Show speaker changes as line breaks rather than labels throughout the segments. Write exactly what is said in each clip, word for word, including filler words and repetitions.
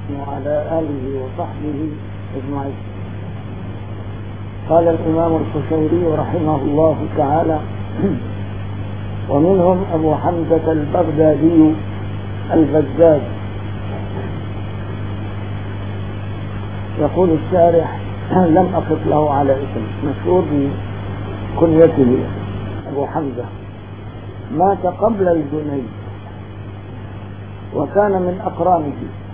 وعلى آله وصحبه أجمعين. قال الإمام القشيري رحمه الله تعالى: ومنهم أبو حمزة البغدادي البزاز. يقول الشارح: لم أقف له على اسم، مشهور بكنيته أبو حمزة، مات قبل الجنيد وكان من أقرانه،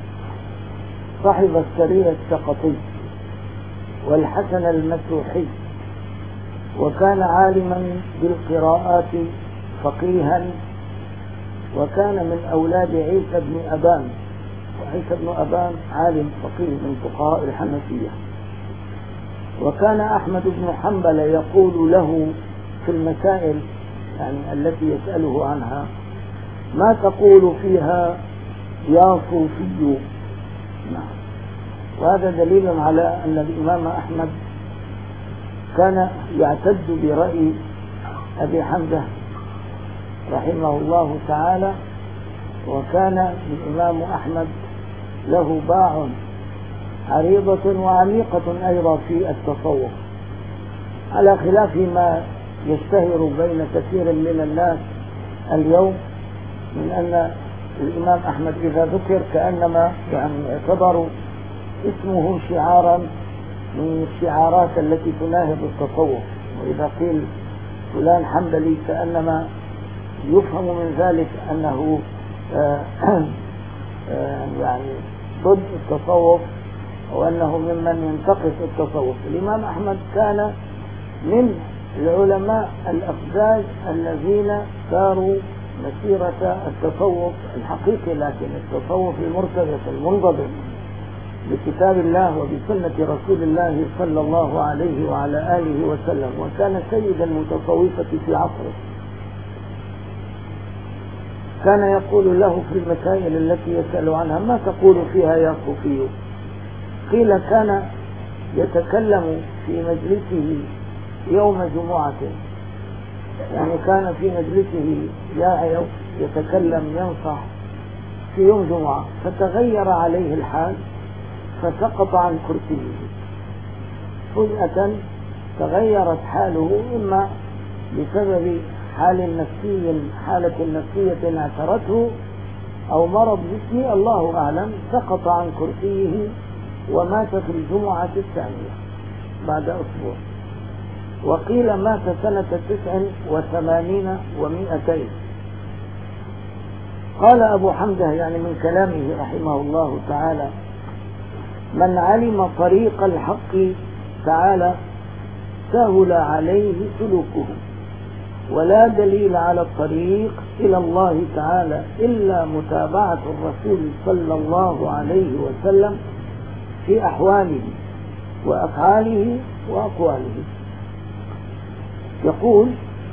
صاحب السري السقطي والحسن المسوحي، وكان عالما بالقراءات فقيها، وكان من أولاد عيسى بن أبان، وعيسى بن أبان عالم فقيه من فقهاء الحنفية. وكان أحمد بن حنبل يقول له في المسائل يعني التي يسأله عنها: ما تقول فيها يا صوفي؟ نعم. وهذا دليل على أن الإمام أحمد كان يعتد برأي أبي حمزة رحمه الله تعالى، وكان الإمام أحمد له باع عريضة وعميقة أيضا في التصوف، على خلاف ما يشتهر بين كثير من الناس اليوم من أن الإمام أحمد إذا ذكر كأنما يعني يعتبر اسمه شعارا من الشعارات التي تناهض التصوف، وإذا قيل فلان حنبلي كأنما يفهم من ذلك أنه آآ آآ يعني ضد التصوف وأنه ممن ينتقص التصوف. الإمام أحمد كان من العلماء الأفذاذ الذين ساروا مسيرة التصوف الحقيقي، لكن التصوف المرتبط المنضبط بكتاب الله وبسنة رسول الله صلى الله عليه وعلى آله وسلم، وكان سيد المتصوفة في عصره. كان يقول له في المسائل التي يسأل عنها: ما تقول فيها يا صوفي؟ قيل كان يتكلم في مجلسه يوم جمعة، يعني كان في مجلسه يعظ يتكلم ينصح في يوم جمعة، فتغير عليه الحال فسقط عن كرسيه فجأة. تغيرت حاله إما بسبب حال نفسي حالة نفسية اعترته أو مرض جسمي، الله أعلم. سقط عن كرسيه ومات في الجمعة الثانية بعد أسبوع، وقيل مات سنة تسع وثمانين ومائتين. قال أبو حمزة يعني من كلامه رحمه الله تعالى: من علم طريق الحق تعالى سهل عليه سلوكه، ولا دليل على الطريق إلى الله تعالى إلا متابعة الرسول صلى الله عليه وسلم في أحواله وأفعاله وأقواله. يقول: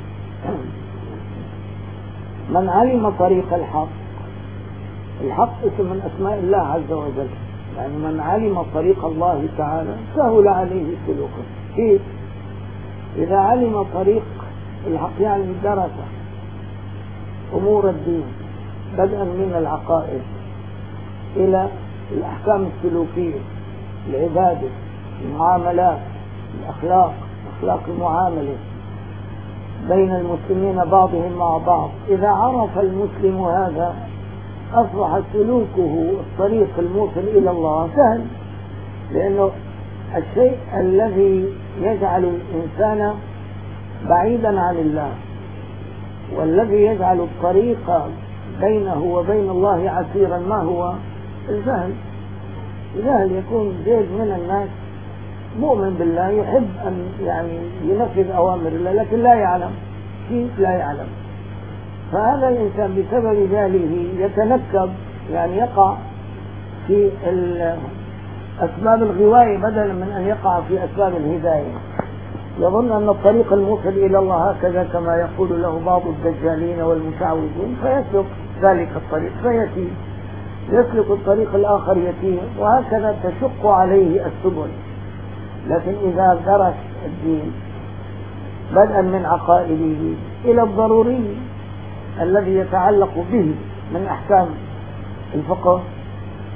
من علم طريق الحق، الحق اسم من أسماء الله عز وجل، يعني من علم طريق الله تعالى سهل عليه سلوكه. كيف؟ إذا علم طريق الحق يعني درس أمور الدين بدءا من العقائد إلى الأحكام السلوكية، العبادة، المعاملات، الأخلاق، أخلاق المعاملة بين المسلمين بعضهم مع بعض. إذا عرف المسلم هذا أصبح سلوكه الطريق الموصل إلى الله سهل، لأنه الشيء الذي يجعل الإنسان بعيدا عن الله والذي يجعل الطريق بينه وبين الله عسيرا ما هو؟ الجهل. الجهل يكون زيد من الناس مؤمن بالله يحب أن يعني ينفذ أوامر الله لكن لا يعلم كيف، لا يعلم. فهذا الإنسان بسبب جهله يتنكب، يعني يقع في أسباب الغواية بدلا من أن يقع في أسباب الهداية. يظن أن الطريق الموصل إلى الله هكذا كما يقول له بعض الدجالين والمشعوذين، فيسلك ذلك الطريق فيتيه، يسلك الطريق الآخر يتيه، وهكذا تشق عليه السبل. لكن إذا درس الدين بدءا من عقائده إلى الضروري الذي يتعلق به من أحكام الفقه،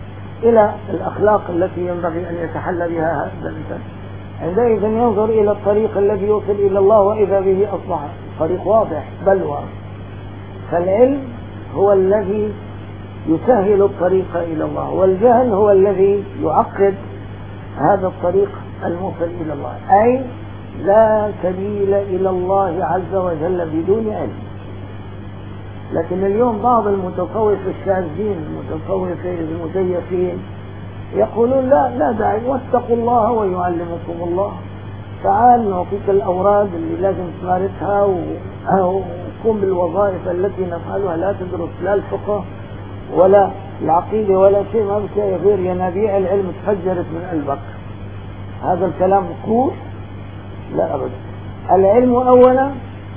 إلى الأخلاق التي ينبغي أن يتحلى بها هذا الإنسان. عندئذ ينظر إلى الطريق الذي يوصل إلى الله وإذا به أصبح طريق واضح بل واضح. فالعلم هو الذي يسهل الطريق إلى الله، والجهل هو الذي يعقد هذا الطريق الموصل إلى الله. أي لا سبيل إلى الله عز وجل بدون علم. لكن اليوم بعض المتصوف الشاذين المتصوفين المزيفين يقولون لا لا داعي، واتقوا الله ويعلمكم الله. تعال نعطيك الأوراد اللي لازم تمارسها وقم بالوظائف التي نفعلها، لا تدرس لا الفقه ولا العقيدة ولا شيء، ما بك غير ينابيع العلم تفجرت من قلبك. هذا الكلام مقبول؟ لا أبدا. العلم أولا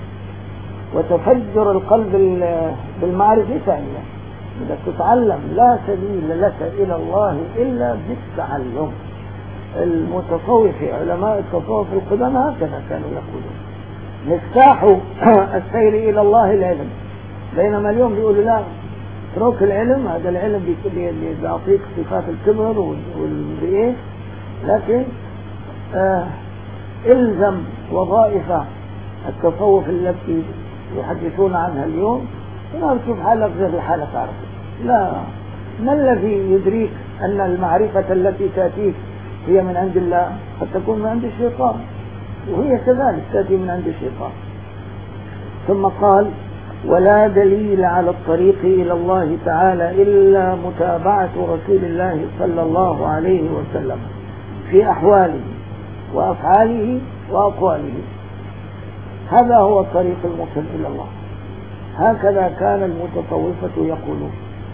وتفجر القلب بالمعرفة ثانيا. إذا تتعلم لا سبيل لك إلى الله إلا بالتعلم. المتصوف علماء التصوف القدامى هكذا كانوا يقولون، مفتاح السير إلى الله العلم. بينما اليوم بيقولوا لا، اترك العلم، هذا العلم بيعطيك صفات الكبر والإيه، لكن آه الزم وظائف التصوف التي يحدثون عنها اليوم، لا تشوف حالك زي حالك عرفت. لا، ما الذي يدريك أن المعرفة التي تأتيك هي من عند الله؟ قد تكون من عند الشيطان، وهي كذلك تأتي من عند الشيطان. ثم قال: ولا دليل على الطريق إلى الله تعالى إلا متابعة رسول الله صلى الله عليه وسلم في أحواله وأفعاله وأقواله. هذا هو الطريق الموصل إلى الله. هكذا كان المتصوفة يقولون.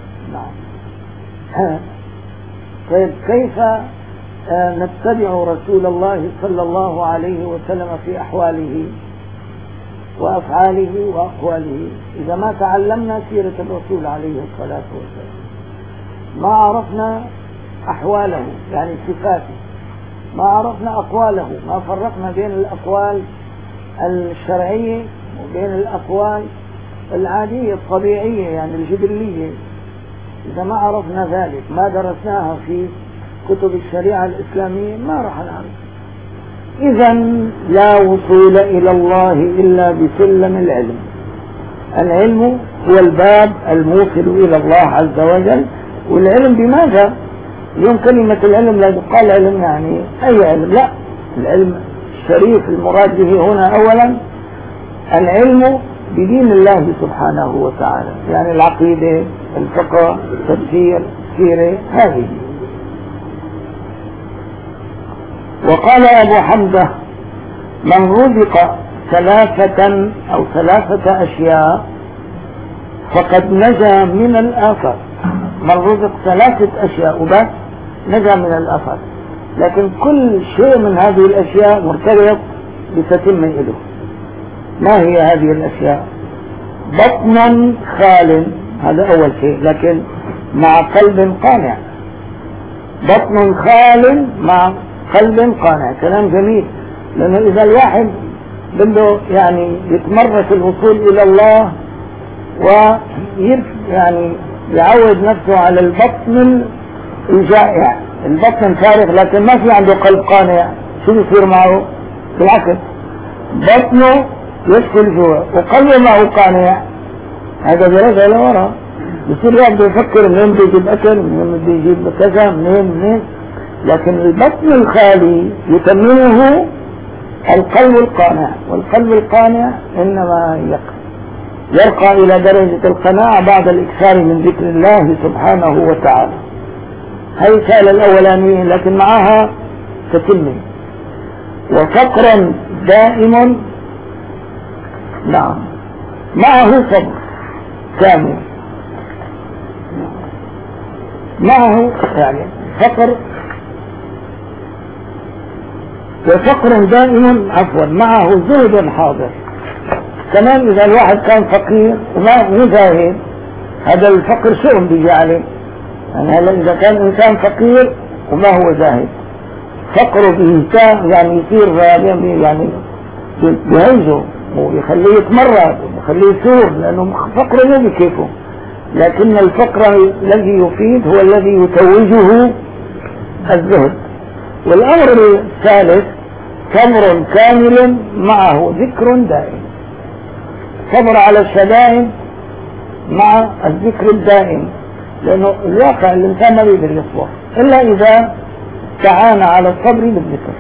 نعم. طيب كيف نتبع رسول الله صلى الله عليه وسلم في أحواله وأفعاله وأقواله إذا ما تعلمنا سيرة الرسول عليه الصلاة والسلام؟ ما عرفنا أحواله يعني صفاته، ما عرفنا أقواله، ما فرقنا بين الأقوال الشرعية وبين الأقوال العادية الطبيعية يعني الجبلية. إذا ما عرفنا ذلك، ما درسناها في كتب الشريعة الإسلامية، ما راح نعرف. إذا لا وصول إلى الله إلا بسلم العلم. العلم هو الباب الموصل إلى الله عز وجل. والعلم بماذا؟ اليوم كلمة العلم لا تقال علم يعني أي علم، لا، العلم الشريف المراد به هنا أولا العلم بدين الله سبحانه وتعالى، يعني العقيدة، الفقه، التفسير، السيرة، هذه. وقال أبو حمزة: من رزق ثلاثة أو ثلاثة أشياء فقد نجا من الآفات. من رزق ثلاثة أشياء وبس نجا من الآفات، لكن كل شيء من هذه الأشياء مرتبط بتتم إله. ما هي هذه الأشياء؟ بطنا خال، هذا أول شيء، لكن مع قلب قانع. بطن خال مع قلب قانع، كلام جميل. لأنه إذا الواحد بده يعني يتمرس الوصول إلى الله ويب يعني يعود نفسه على البطن الجائع، البطن فارغ لكن ما في عنده قلب قانع، شو يصير معه؟ بالعكس، بطنه يدخل جوا وقلبه معه قانع، هذا بيرجع لورا، يصير واحد يفكر منين بده يجيب أكل، منين بده يجيب كذا، منين منين. لكن البطن الخالي يتممه القلب القانع، والقلب القانع إنما يرقى إلى درجة القناعة بعد الإكثار من ذكر الله سبحانه وتعالى. هذه الرسالة الأولانية، لكن معها تتم. وفقرا دائما، نعم، معه صبر كامل، معه يعني فقر، وفقر دائما عفوا معه زهد حاضر. كمان إذا الواحد كان فقير وما مزاهد، هذا الفقر شؤم بيجي عليه. يعني هلا إذا كان إنسان فقير وما هو زاهد، فقره بإنسان يعني يصير يعني بيهيجه ويخليه يتمرد ويخليه يثور، لأنه فقره مو بكيفه. لكن الفقر الذي يفيد هو الذي يتوجه الزهد. والأمر الثالث صبر كامل معه ذكر دائم، صبر على الشدائد مع الذكر الدائم، لأنه الواقع الإنسان ما بيقدر يصبر إلا إذا تعان على الصبر بالذكر.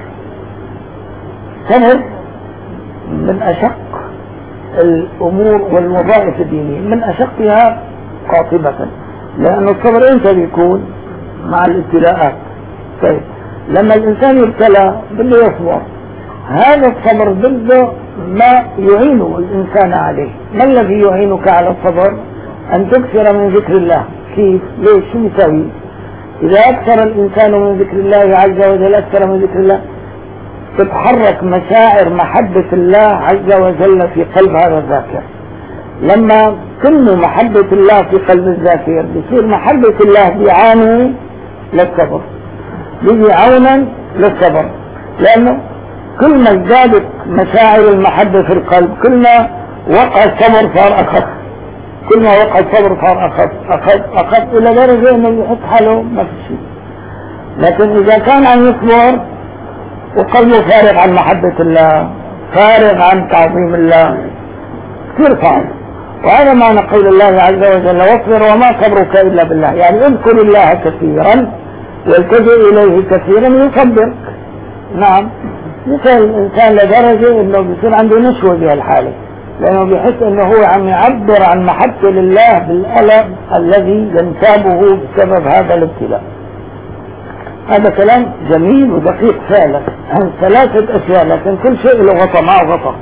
صبر من أشق الأمور والوظائف الدينية، من أشقها قاطبة، لأن الصبر إمتى بيكون؟ مع الابتلاءات. طيب لما الإنسان يبتلى بده يصبر، هذا الصبر بده ما يعينه الإنسان عليه. ما الذي يعينك على الصبر؟ أن تكثر من ذكر الله. كيف؟ ليش؟ شو يسوي؟ إذا أكثر الإنسان من ذكر الله عز وجل، أكثر من ذكر الله، تتحرك مشاعر محبة الله عز وجل في قلب هذا الذاكر. لما تنمو محبة الله في قلب الذاكر بصير محبة الله بيعاني للصبر، بيجي عونا للصبر، لأنه كل ما ازدادت مشاعر المحبة في القلب كل ما وقع الصبر صار أخف، كل ما وقع الصبر صار أخف أخف أخف إلى درجة إنه يحط حاله ما في شيء. لكن إذا كان عم يصبر وقلبه فارغ عن محبة الله، فارغ عن تعظيم الله، كثير صعب. وهذا معنى قول الله عز وجل واصبر وما صبرك إلا بالله، يعني اذكر الله كثيرا والتجئ إليه كثيرا يصبرك. نعم، يصل الإنسان لدرجة إنه بيصير عنده نشوة بهالحالة، لأنه بيحس إنه هو عم يعبر عن محبة لله بالألم الذي ينتابه بسبب هذا الابتلاء. هذا كلام جميل ودقيق فعلا عن ثلاثة أشياء، لكن كل شيء له غطى معه غطى.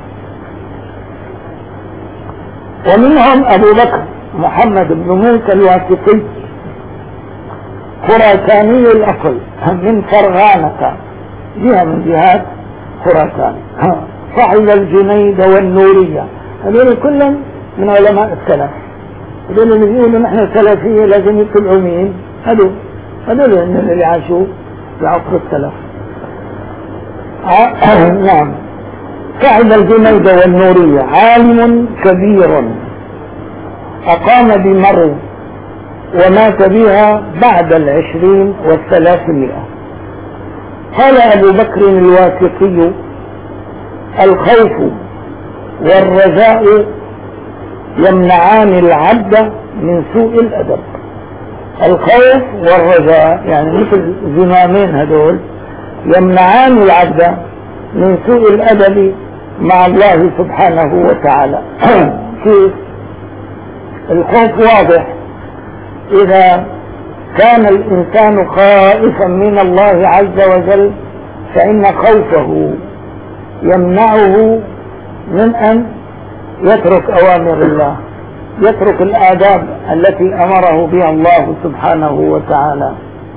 ومنهم أبو بكر محمد بن موسى الواثقي خراساني الأصل من فرغانة، جهة من جهات خراسان، صاحب الجنيد والنورية. هذول كلهم من علماء السلف، هذول اللي بيقولوا نحن سلفية لازم يطلعوا مين؟ هذول هذول اللي عاشوا في عصر السلف. نعم، صاحب الجنيد والنورية، عالم كبير أقام بمرو ومات بها بعد العشرين والثلاثمائة. قال أبو بكر الواثقي: الخوف والرجاء يمنعان العبد من سوء الأدب. الخوف والرجاء يعني مثل زمامين هدول يمنعان العبد من سوء الأدب مع الله سبحانه وتعالى. كيف؟ الخوف واضح، إذا كان الإنسان خائفا من الله عز وجل فإن خوفه يمنعه من أن يترك أوامر الله، يترك الآداب التي أمره بها الله سبحانه وتعالى.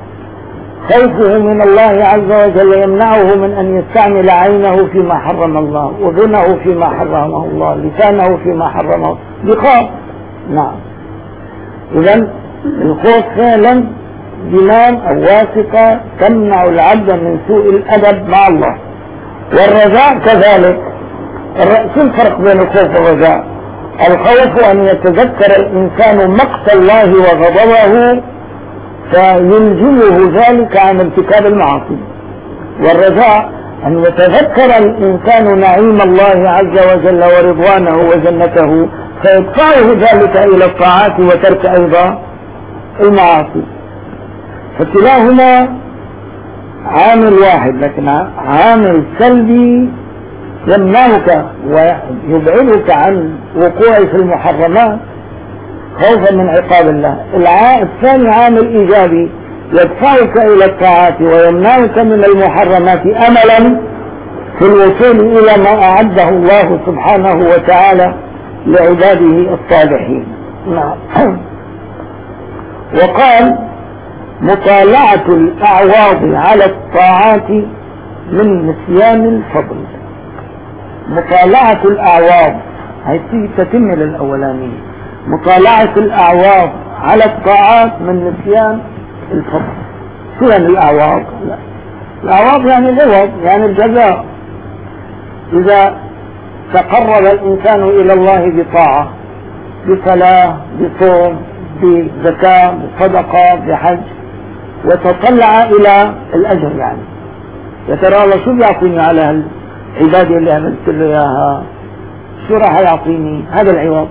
خوفه من الله عز وجل يمنعه من أن يستعمل عينه فيما حرم الله، وأذنه فيما حرمه الله، لسانه فيما حرمه، يخاف. نعم، إذن الخوف فعلا زمام أو واسطة تمنع العبد من سوء الأدب مع الله. والرجاء كذلك. شو الفرق بين الخوف والرجاء؟ الخوف أن يتذكر الإنسان مقت الله وغضبه فيلجمه ذلك عن ارتكاب المعاصي. والرجاء أن يتذكر الإنسان نعيم الله عز وجل ورضوانه وجنته فيدفعه ذلك إلى الطاعات وترك أيضا المعاصي. فكلاهما عامل واحد، لكن عامل سلبي يمنعك ويبعدك عن وقوع في المحرمات خوفا من عقاب الله. الثاني عامل إيجابي يدفعك إلى الطاعات ويمنعك من المحرمات أملا في الوصول إلى ما أعده الله سبحانه وتعالى لعباده الصالحين. نعم. وقال: مطالعة الأعواض على الطاعات من نسيان الفضل. مطالعة الأعواض هي تتم للأولانية، مطالعة الأعواض على الطاعات من نسيان الفضل. شو يعني الأعواض؟ لا. الأعواض يعني العوض، يعني الجزاء. إذا تقرب الإنسان إلى الله بطاعة، بصلاة، بصوم، بزكاة بصدقة بحج وتطلع إلى الأجر، يعني يا ترى الله شو بيعطيني على العبادة اللي عملت له إياها، شو راح يعطيني هذا العوض.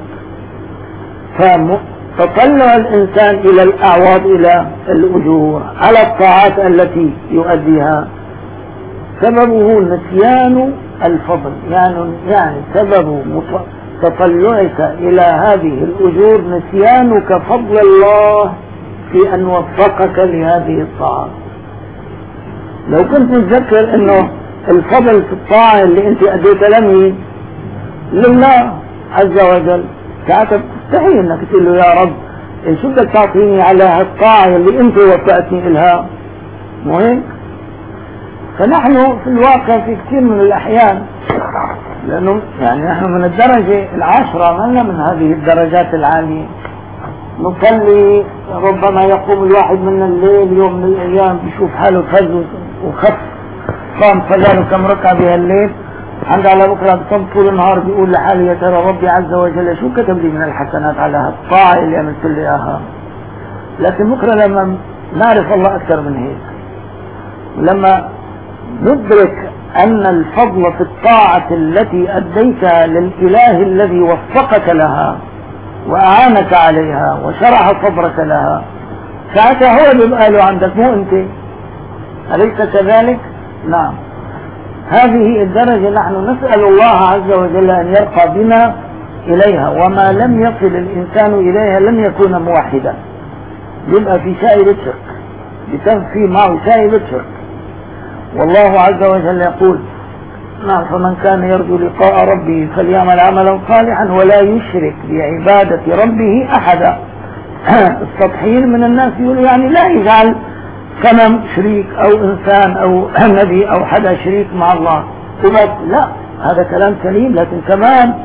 فتطلع الإنسان إلى الأعواض إلى الأجور على الطاعات التي يؤديها سببه نسيان الفضل، يعني يعني سبب تطلعك إلى هذه الأجور نسيانك فضل الله في أن وفقك لهذه الطاعات. لو كنت تذكر أنه الفضل في الطاعة اللي أنت أديتها لمين؟ لله عز وجل، ساعتها تستحي أنك تقول له يا رب إن شو بدك تعطيني على الطاعة اللي أنت وفقتني إلها، مهم. فنحن في الواقع في كثير من الأحيان، لأنه يعني نحن من الدرجة العاشرة منا من هذه الدرجات العالية، نصلي ربما يقوم الواحد من الليل يوم من الأيام بيشوف حاله فز وخف، قام صلى كم ركعة بهالليل، عند على بكرة بصم طول النهار بيقول لحاله يا ترى ربي عز وجل شو كتب لي من الحسنات على هالطاعة اللي عملت لي إياها. لكن بكرة لما نعرف الله أكثر من هيك، ولما ندرك أن الفضل في الطاعة التي أديتها للإله الذي وفقك لها وأعانك عليها وشرح صدرك لها، ساعتها هو بيبقى له عندك مو أنت، أليس كذلك؟ نعم. هذه الدرجة نحن نسأل الله عز وجل أن يرقى بنا إليها، وما لم يصل الإنسان إليها لن يكون موحدا، يبقى في سائر الشرك، بتنفي معه سائر الشرك. والله عز وجل يقول نعم فمن كان يرجو لقاء ربه فليعمل عملا صالحا ولا يشرك بعبادة ربه أحدا. السطحيين من الناس يقولوا يعني لا يجعل صنم شريك أو إنسان أو نبي أو حدا شريك مع الله وبس، لا، هذا كلام سليم. لكن كمان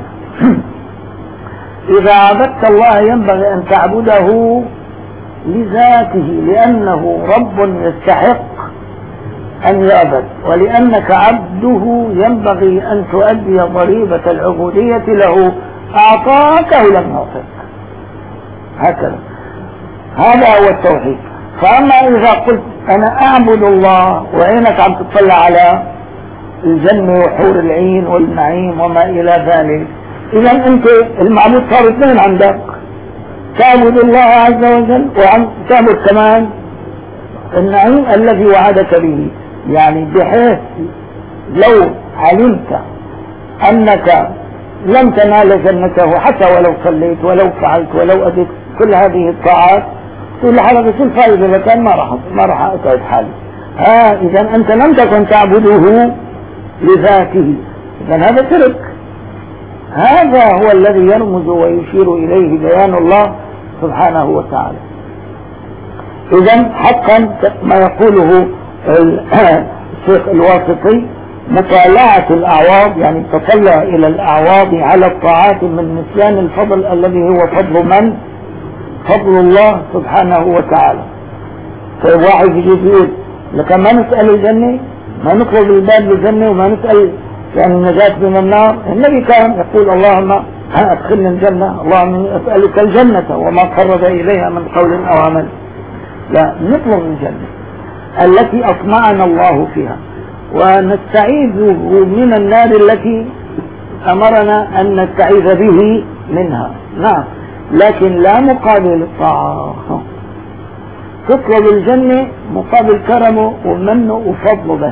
إذا عبدت الله ينبغي أن تعبده لذاته، لأنه رب يستحق أن يعبد، ولأنك عبده ينبغي أن تؤدي ضريبة العبودية له، أعطاك ولم يعطك، هكذا. هذا هو التوحيد. فأما إذا قلت أنا أعبد الله وعينك عم تطلع على الجنة وحور العين والنعيم وما إلى ذلك، إذا أنت المعبود صار اثنين عندك، تعبد الله عز وجل وعم تعبد كمان النعيم الذي وعدك به. يعني بحيث لو علمت أنك لم تنال جنته حتى ولو صليت ولو فعلت ولو أديت كل هذه الطاعات، تقول لحالك شو الفائدة إذا كان ما راح ما راح أتعب حالي. ها إذا أنت لم تكن تعبده لذاته، إذا هذا شرك. هذا هو الذي يرمز ويشير إليه بيان الله سبحانه وتعالى. إذا حقا ما يقوله الشيخ الواسطي مطالعة الأعواض، يعني التطلع إلى الأعواض على الطاعات من نسيان الفضل الذي هو فضل من؟ فضل الله سبحانه وتعالى. طيب واحد يجي يقول لك ما نسأل الجنة، ما نطلب الباب للجنة وما نسأل يعني النجاة من النار. النبي كان يقول اللهم أدخلنا الجنة، اللهم أسألك الجنة وما قرب إليها من قول أو عمل. لا، نطلب الجنة التي أطمعنا الله فيها، ونستعيذ من النار التي أمرنا أن نستعيذ به منها. نعم، لكن لا مقابل الطاعة. تطلب الجنة مقابل كرمه ومنه وفضله بس.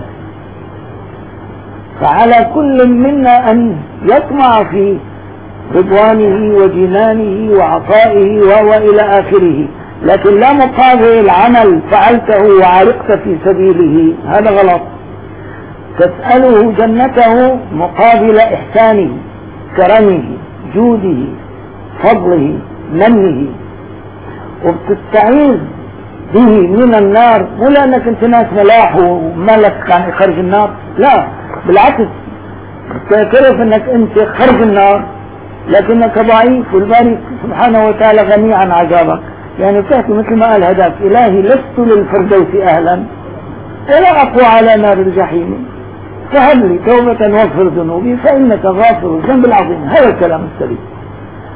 فعلى كل منا أن يطمع في رضوانه وجنانه وعطائه وإلى آخره، لكن لا مقابل عمل فعلته وعرقت في سبيله، هذا غلط. تسأله جنته مقابل إحسانه، كرمه، جوده، فضله، منه، وبتستعيذ به من النار، مو لأنك انت ناس ملاح ومالك عن خرج النار، لا بالعكس، تعترف انك انت خرج النار لكنك ضعيف، والباري سبحانه وتعالى غني عن عذابك. يعني بتحكي مثل ما قال هداك إلهي لست للفردوس أهلا ولا أقوى على نار الجحيم، فهب لي توبة واغفر ذنوبي فإنك غافر الذنب العظيم. هذا الكلام السليم.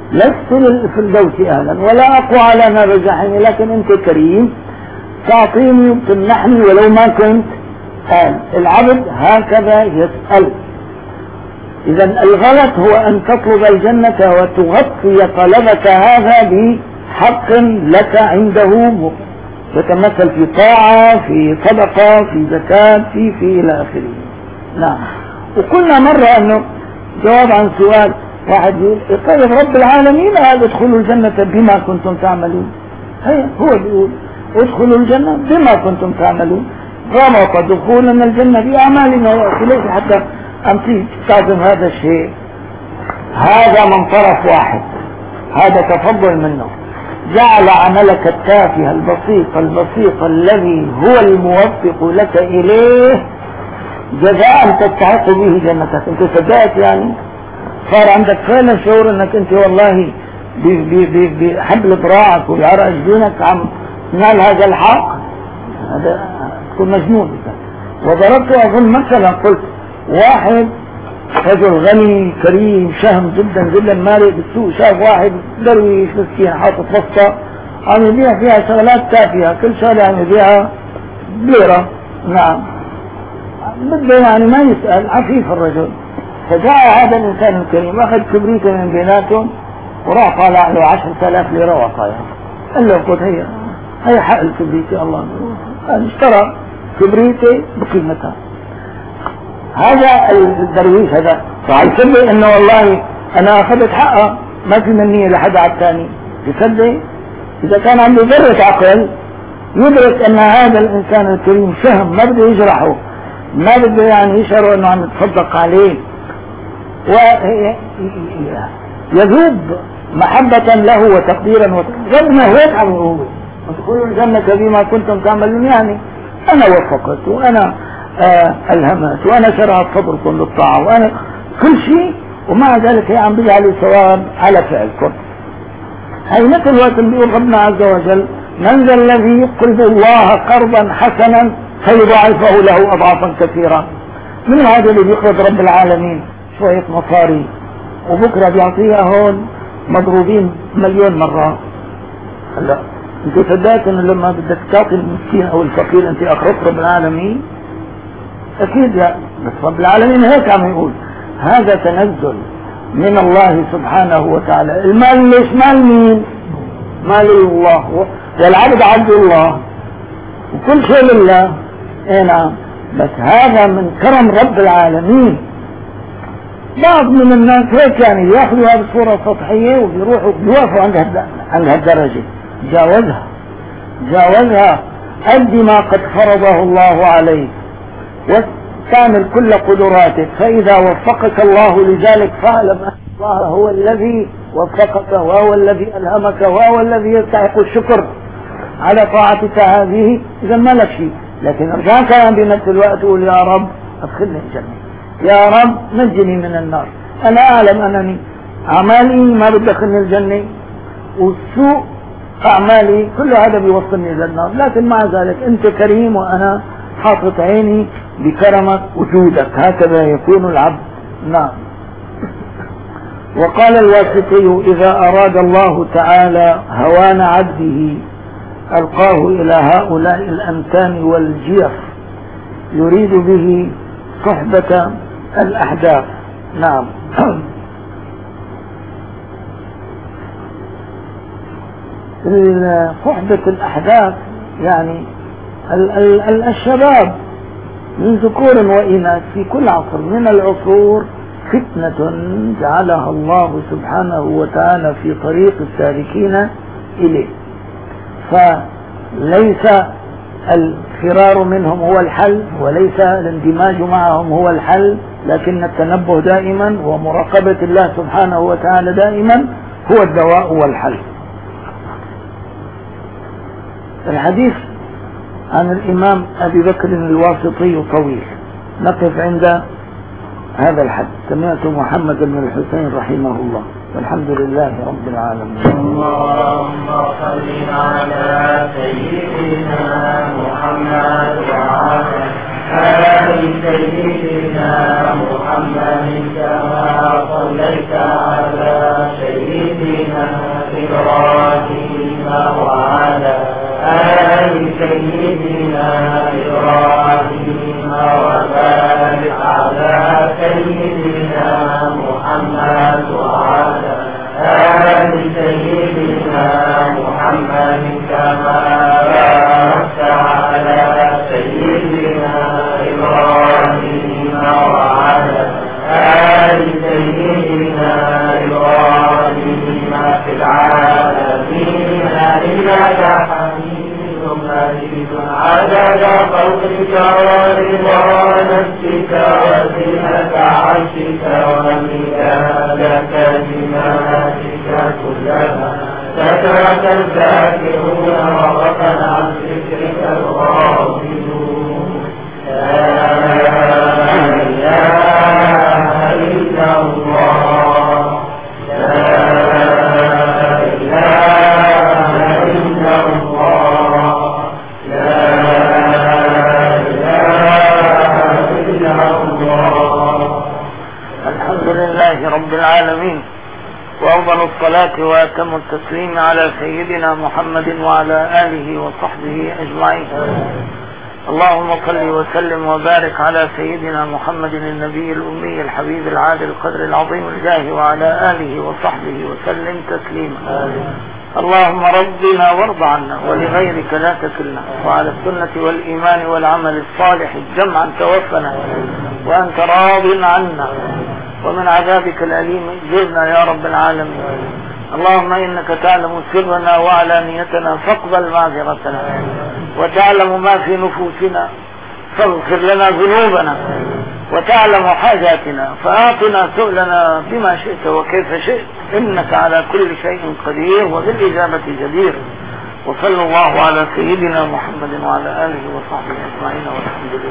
لست للفردوس أهلا ولا أقوى على نار الجحيم، لكن أنت كريم تعطيني وتمنحني ولو ما كنت قال. العبد هكذا يسأل. إذا الغلط هو أن تطلب الجنة وتغطي طلبك هذا بحق لك عنده يتمثل في طاعة، في صدقة، في زكاة، في في إلى آخره. نعم. وقلنا مرة أنه جواب عن سؤال واحد يقول طيب رب العالمين قال ادخلوا الجنة بما كنتم تعملون. هي هو بيقول ادخلوا الجنة بما كنتم تعملون، رمق دخولنا الجنة بأعمالنا يأتي. ليس حتى أمتي تعظم هذا الشيء، هذا من طرف واحد، هذا تفضل منه. جعل عملك التافه البسيط البسيط الذي هو الموفق لك إليه جزاء تستحق به جنتك. انت صدقت يعني صار عندك فعلا شعور انك انت والله بحبل ذراعك وبعرق جبينك عم تنال هذا الحق، هذا تكون مجنون. وضربت اظن مثلا قلت واحد رجل غني كريم شهم جدا جدا مالك بالسوق، شاف واحد درويش مسكين حاطط وسطه عم يبيع فيها شغلات تافهه، كل شغله عم يبيعها بليره. نعم. بده يعني ما يسأل، عفيف الرجل. فجاء هذا الإنسان الكريم أخذ كبريته من بيناتهم وراح طالع له عشرة آلاف ليرة وعطايا. قال له خذ هي هي حق الكبريتة. الله قال اشترى كبريتة بقيمتها. هذا الدرويش هذا فيصدق انه والله انا اخذت حقها، ما في منية لحد على الثاني. يصدق اذا كان عنده ذرة عقل يدرك ان هذا الانسان الكريم فهم، ما بده يجرحه، ما بده يعني يشعر انه عم يتصدق عليه، ويذوب محبة له وتقديرا. ربنا هيك عم يقول ادخلوا الجنة بما كنتم تعملون، يعني انا وفقت وانا آه الهمت وانا شرعت صدركم للطاعة وانا كل شيء، ومع ذلك هي عم بيجعل ثواب على فعلكم. هي مثل وقت بيقول ربنا عز وجل من ذا الذي يقرض الله قرضا حسنا فيضاعفه له اضعافا كثيرة. من هذا اللي بيقرض رب العالمين شوية مصاري وبكرة بيعطيها هون مضروبين مليون مرة؟ هلا انت صدقت انه لما بدك تعطي المسكين او الفقير انت اقرضت رب العالمين؟ اكيد لا. بس رب العالمين هيك عم يقول هذا تنزل من الله سبحانه وتعالى. المال ليش مال مين؟ مال الله، والعبد عبد الله، وكل شيء لله. اي نعم. بس هذا من كرم رب العالمين. بعض من الناس هيك يعني ياخذوها بصورة سطحية وبيروحوا بيوقفوا عند هالد... عند هالدرجة. جاوزها جاوزها قد ما قد فرضه الله عليك واستعمل كل قدراتك. فإذا وفقك الله لذلك فاعلم أن الله هو الذي وفقك وهو الذي ألهمك وهو الذي يستحق الشكر على طاعتك هذه. إذا ما لك شيء، لكن ارجع كان بنفس الوقت تقول يا رب ادخلني الجنة، يا رب نجني من النار. أنا أعلم أنني أعمالي ما بتدخلني الجنة والسوء أعمالي كل هذا بيوصلني إلى النار، لكن مع ذلك أنت كريم وأنا حاطط عيني بكرمك وجودك. هكذا يكون العبد. نعم. وقال الواسطي إذا أراد الله تعالى هوان عبده ألقاه إلى هؤلاء الأمتان والجيف يريد به صحبة الأحداث. نعم. صحبة الأحداث يعني ال ال ال الشباب من ذكور وإناث في كل عصر من العصور فتنة جعلها الله سبحانه وتعالى في طريق السالكين إليه. فليس الفرار منهم هو الحل وليس الاندماج معهم هو الحل، لكن التنبه دائما ومراقبة الله سبحانه وتعالى دائما هو الدواء والحل. الحديث عن الإمام أبي بكر الواسطي طويل، نقف عند هذا الحد. سمعت محمد بن الحسين رحمه الله، والحمد لله رب العالمين.
اللهم صل على سيدنا محمد وعلى آل سيدنا محمد كما صليت على سيدنا وبارك على سيدنا محمد وعلى آل سيدنا محمد كما باركت على سيدنا إبراهيم وعلى آل سيدنا إبراهيم في العالمين إنك حميد مجيد عدد خلقك ورضا نفسك وزنة عرشك ومداد كلماتك كلها ذكرك الذاكرون وغفل عن ذكرك الغافلون لا إله إلا الله لا إله إلا الله لا إله إلا الله.
الحمد لله رب العالمين، وأفضل الصلاة وأتم التسليم على سيدنا محمد وعلى آله وصحبه أجمعين. اللهم صل وسلم وبارك على سيدنا محمد النبي الأمي الحبيب العادل القدر العظيم الجاه وعلى آله وصحبه وسلم تسليما. اللهم ربنا وارض عنا ولغيرك لا تكلنا، وعلى السنة والإيمان والعمل الصالح جمعا توفنا وأنت راض عنا، ومن عذابك الأليم اجرنا يا رب العالمين. اللهم إنك تعلم سرنا وعلانيتنا فاقبل معذرتنا، وتعلم ما في نفوسنا فاغفر لنا ذنوبنا، وتعلم حاجاتنا فأعطنا سؤلنا بما شئت وكيف شئت، إنك على كل شيء قدير وبالإجابة جدير. وصلى الله على سيدنا محمد وعلى آله وصحبه أجمعين والحمد لله.